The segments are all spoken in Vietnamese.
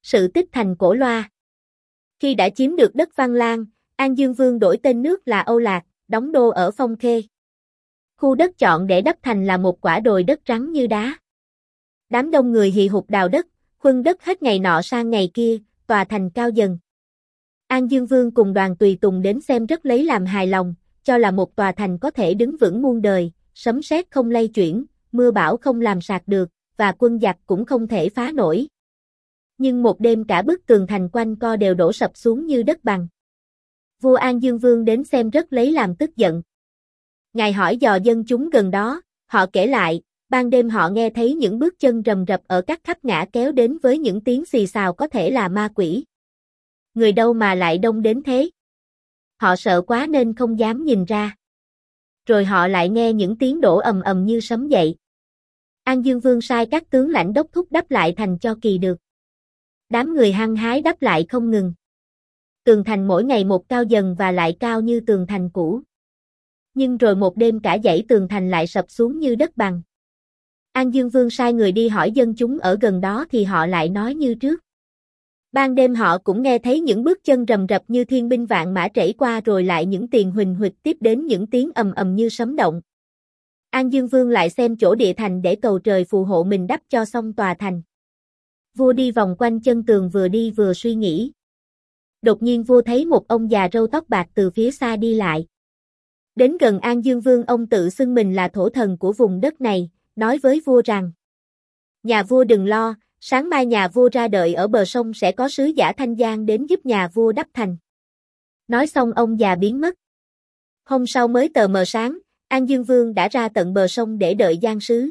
Sự tích thành Cổ Loa. Khi đã chiếm được đất Văn Lang, An Dương Vương đổi tên nước là Âu Lạc, đóng đô ở Phong Khê. Khu đất chọn để đắp thành là một quả đồi đất trắng như đá. Đám đông người hì hục đào đất, khuân đất hết ngày nọ sang ngày kia, tòa thành cao dần. An Dương Vương cùng đoàn tùy tùng đến xem rất lấy làm hài lòng, cho là một tòa thành có thể đứng vững muôn đời, sấm sét không lay chuyển, mưa bão không làm sạt được, và quân giặc cũng không thể phá nổi. Nhưng một đêm cả bức tường thành quanh co đều đổ sập xuống như đất bằng. Vua An Dương Vương đến xem rất lấy làm tức giận. Ngài hỏi dò dân chúng gần đó, họ kể lại, ban đêm họ nghe thấy những bước chân rầm rập ở các khắp ngã kéo đến với những tiếng xì xào có thể là ma quỷ. Người đâu mà lại đông đến thế? Họ sợ quá nên không dám nhìn ra. Rồi họ lại nghe những tiếng đổ ầm ầm như sấm dậy. An Dương Vương sai các tướng lãnh đốc thúc đắp lại thành cho kỳ được. Đám người hăng hái đắp lại không ngừng. Tường thành mỗi ngày một cao dần và lại cao như tường thành cũ. Nhưng rồi một đêm cả dãy tường thành lại sập xuống như đất bằng. An Dương Vương sai người đi hỏi dân chúng ở gần đó thì họ lại nói như trước. Ban đêm họ cũng nghe thấy những bước chân rầm rập như thiên binh vạn mã trảy qua rồi lại những tiền huỳnh huỵch tiếp đến những tiếng ầm ầm như sấm động. An Dương Vương lại xem chỗ địa thành để cầu trời phù hộ mình đắp cho xong tòa thành. Vua đi vòng quanh chân tường vừa đi vừa suy nghĩ. Đột nhiên vua thấy một ông già râu tóc bạc từ phía xa đi lại. Đến gần An Dương Vương, ông tự xưng mình là thổ thần của vùng đất này, nói với vua rằng: Nhà vua đừng lo, sáng mai nhà vua ra đợi ở bờ sông sẽ có sứ giả Thanh Giang đến giúp nhà vua đắp thành. Nói xong ông già biến mất. Hôm sau mới tờ mờ sáng, An Dương Vương đã ra tận bờ sông để đợi giang sứ.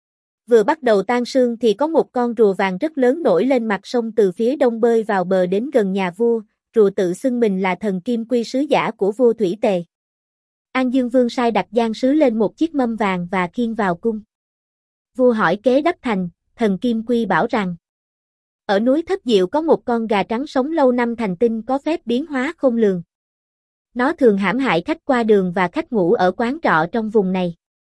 Vừa bắt đầu tan sương thì có một con rùa vàng rất lớn nổi lên mặt sông từ phía đông bơi vào bờ đến gần nhà vua, rùa tự xưng mình là thần Kim Quy, sứ giả của vua Thủy Tề. An Dương Vương sai đặt giang sứ lên một chiếc mâm vàng và khiêng vào cung. Vua hỏi kế đắp thành, thần Kim Quy bảo rằng: Ở núi Thất Diệu có một con gà trắng sống lâu năm thành tinh có phép biến hóa khôn lường. Nó thường hãm hại khách qua đường và khách ngủ ở quán trọ trong vùng này.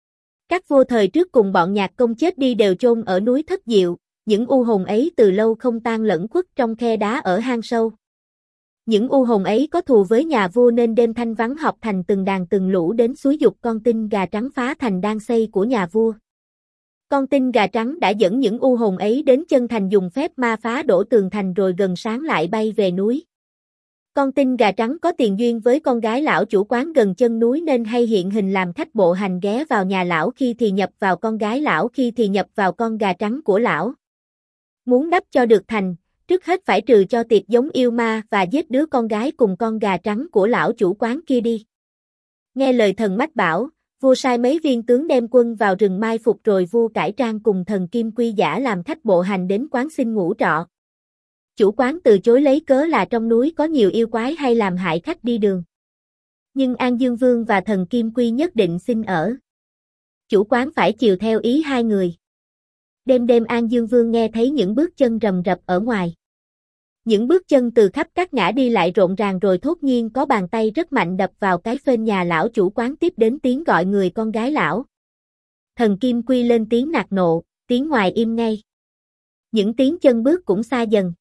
Các vua thời trước cùng bọn nhạc công chết đi đều chôn ở núi Thất Diệu, những u hồn ấy từ lâu không tan lẫn khuất trong khe đá ở hang sâu. Những u hồn ấy có thù với nhà vua nên đêm thanh vắng họp thành từng đàn từng lũ đến xúi giục con tin gà trắng phá thành đang xây của nhà vua. Con tin gà trắng đã dẫn những u hồn ấy đến chân thành dùng phép ma phá đổ tường thành rồi gần sáng lại bay về núi. Con tin gà trắng có tiền duyên với con gái lão chủ quán gần chân núi nên hay hiện hình làm khách bộ hành ghé vào nhà lão, khi thì nhập vào con gái lão, khi thì nhập vào con gà trắng của lão. Muốn đắp cho được thành, trước hết phải trừ cho tiệt giống yêu ma và giết đứa con gái cùng con gà trắng của lão chủ quán kia đi. Nghe lời thần mách bảo, vua sai mấy viên tướng đem quân vào rừng mai phục, rồi vua cải trang cùng thần Kim Quy giả làm khách bộ hành đến quán xin ngủ trọ. Chủ quán từ chối lấy cớ là trong núi có nhiều yêu quái hay làm hại khách đi đường. Nhưng An Dương Vương và thần Kim Quy nhất định xin ở. Chủ quán phải chiều theo ý hai người. Đêm đêm An Dương Vương nghe thấy những bước chân rầm rập ở ngoài. Những bước chân từ khắp các ngã đi lại rộn ràng, rồi thốt nhiên có bàn tay rất mạnh đập vào cái phên nhà lão chủ quán, tiếp đến tiếng gọi người con gái lão. Thần Kim Quy lên tiếng nạt nộ, tiếng ngoài im ngay. Những tiếng chân bước cũng xa dần.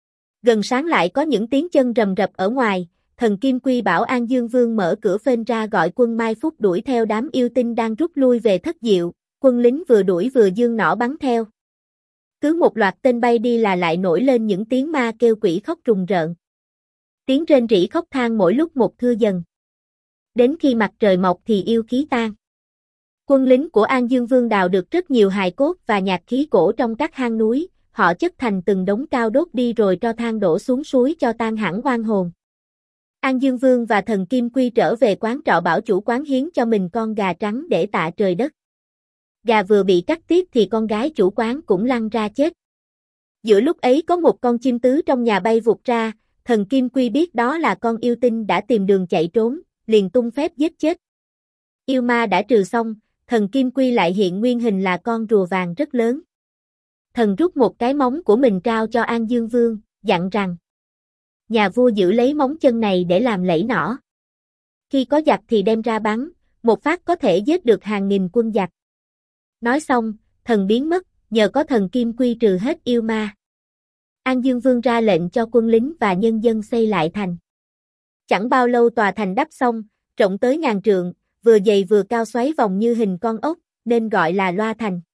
Gần sáng lại có những tiếng chân rầm rập ở ngoài, thần Kim Quy bảo An Dương Vương mở cửa phên ra gọi quân mai phục đuổi theo đám yêu tinh đang rút lui về Thất Diệu, quân lính vừa đuổi vừa giương nỏ bắn theo. Cứ một loạt tên bay đi là lại nổi lên những tiếng ma kêu quỷ khóc rùng rợn. Tiếng rên rỉ khóc than mỗi lúc một thưa dần. Đến khi mặt trời mọc thì yêu khí tan. Quân lính của An Dương Vương đào được rất nhiều hài cốt và nhạc khí cổ trong các hang núi, họ chất thành từng đống cao đốt đi rồi cho than đổ xuống suối cho tan hẳn oan hồn. An Dương Vương và thần Kim Quy trở về quán trọ bảo chủ quán hiến cho mình con gà trắng để tạ trời đất. Gà vừa bị cắt tiết thì con gái chủ quán cũng lăn ra chết. Giữa lúc ấy có một con chim tứ trong nhà bay vụt ra, thần Kim Quy biết đó là con yêu tinh đã tìm đường chạy trốn, liền tung phép giết chết. Yêu ma đã trừ xong, thần Kim Quy lại hiện nguyên hình là con rùa vàng rất lớn. Thần rút một cái móng của mình trao cho An Dương Vương, dặn rằng: Nhà vua giữ lấy móng chân này để làm lẫy nỏ. Khi có giặc thì đem ra bắn, một phát có thể giết được hàng nghìn quân giặc. Nói xong, thần biến mất, nhờ có thần Kim Quy trừ hết yêu ma. An Dương Vương ra lệnh cho quân lính và nhân dân xây lại thành. Chẳng bao lâu tòa thành đắp xong, rộng tới ngàn trượng, vừa dày vừa cao xoáy vòng như hình con ốc, nên gọi là Loa Thành.